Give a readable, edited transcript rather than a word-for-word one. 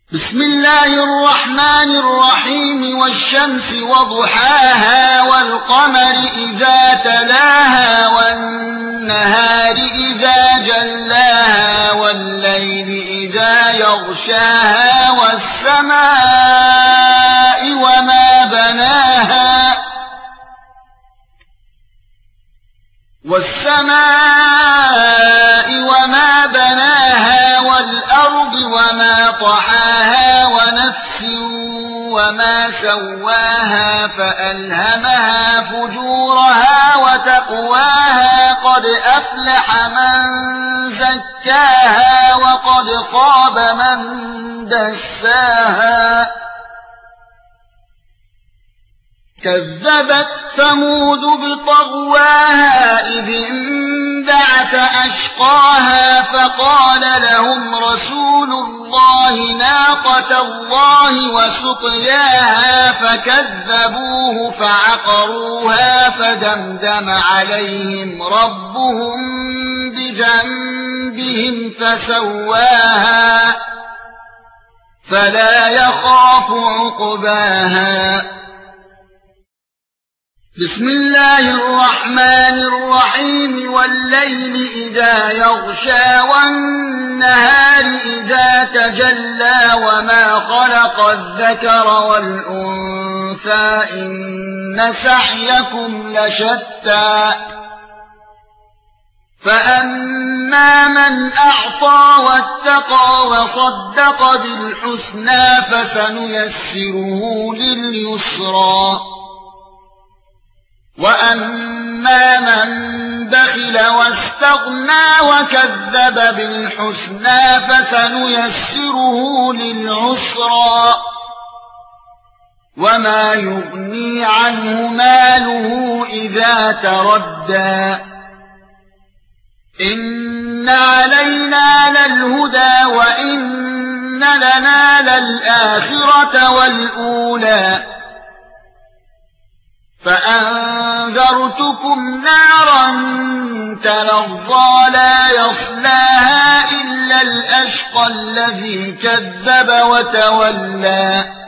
بسم الله الرحمن الرحيم. والشمس وضحاها والقمر إذا تلاها والنهار إذا جلاها والليل إذا يغشاها والسماء وما بناها والأرض وما طحاها ونفس وما سواها فألهمها فجورها وتقواها قد أفلح من زكاها وقد خاب من دساها كذبت ثمود بطغواها إذ انبعث أشقاها فقال لهم رسول الله ناقة الله وسقياها فكذبوه فعقروها فدمدم عليهم ربهم بذنبهم فسواها فلا يخاف عقباها. بسم الله الرحمن الرحيم. والليل إذا يغشى والنهار إذا تجلى وما خلق الذكر والأنثى إن سعيكم لشتى فأما من أعطى واتقى وصدق بالحسنى فسنيسره لليسرى وَأَمَّا مَن بَخِلَ وَاسْتَغْنَى وَكَذَّبَ بِالْحُسْنَى فَسَنُيَسِّرُهُ لِلْعُسْرَى وَمَا يُغْنِي عَنْهُ مَالُهُ إِذَا تَرَدَّى إِنَّ عَلَيْنَا لَلْهُدَى وَإِنَّ لَنَا لَلْآخِرَةَ وَالْأُولَى فأنذرتكم نارا تلظى لا يصلاها إلا الأشقى الذي كذب وتولى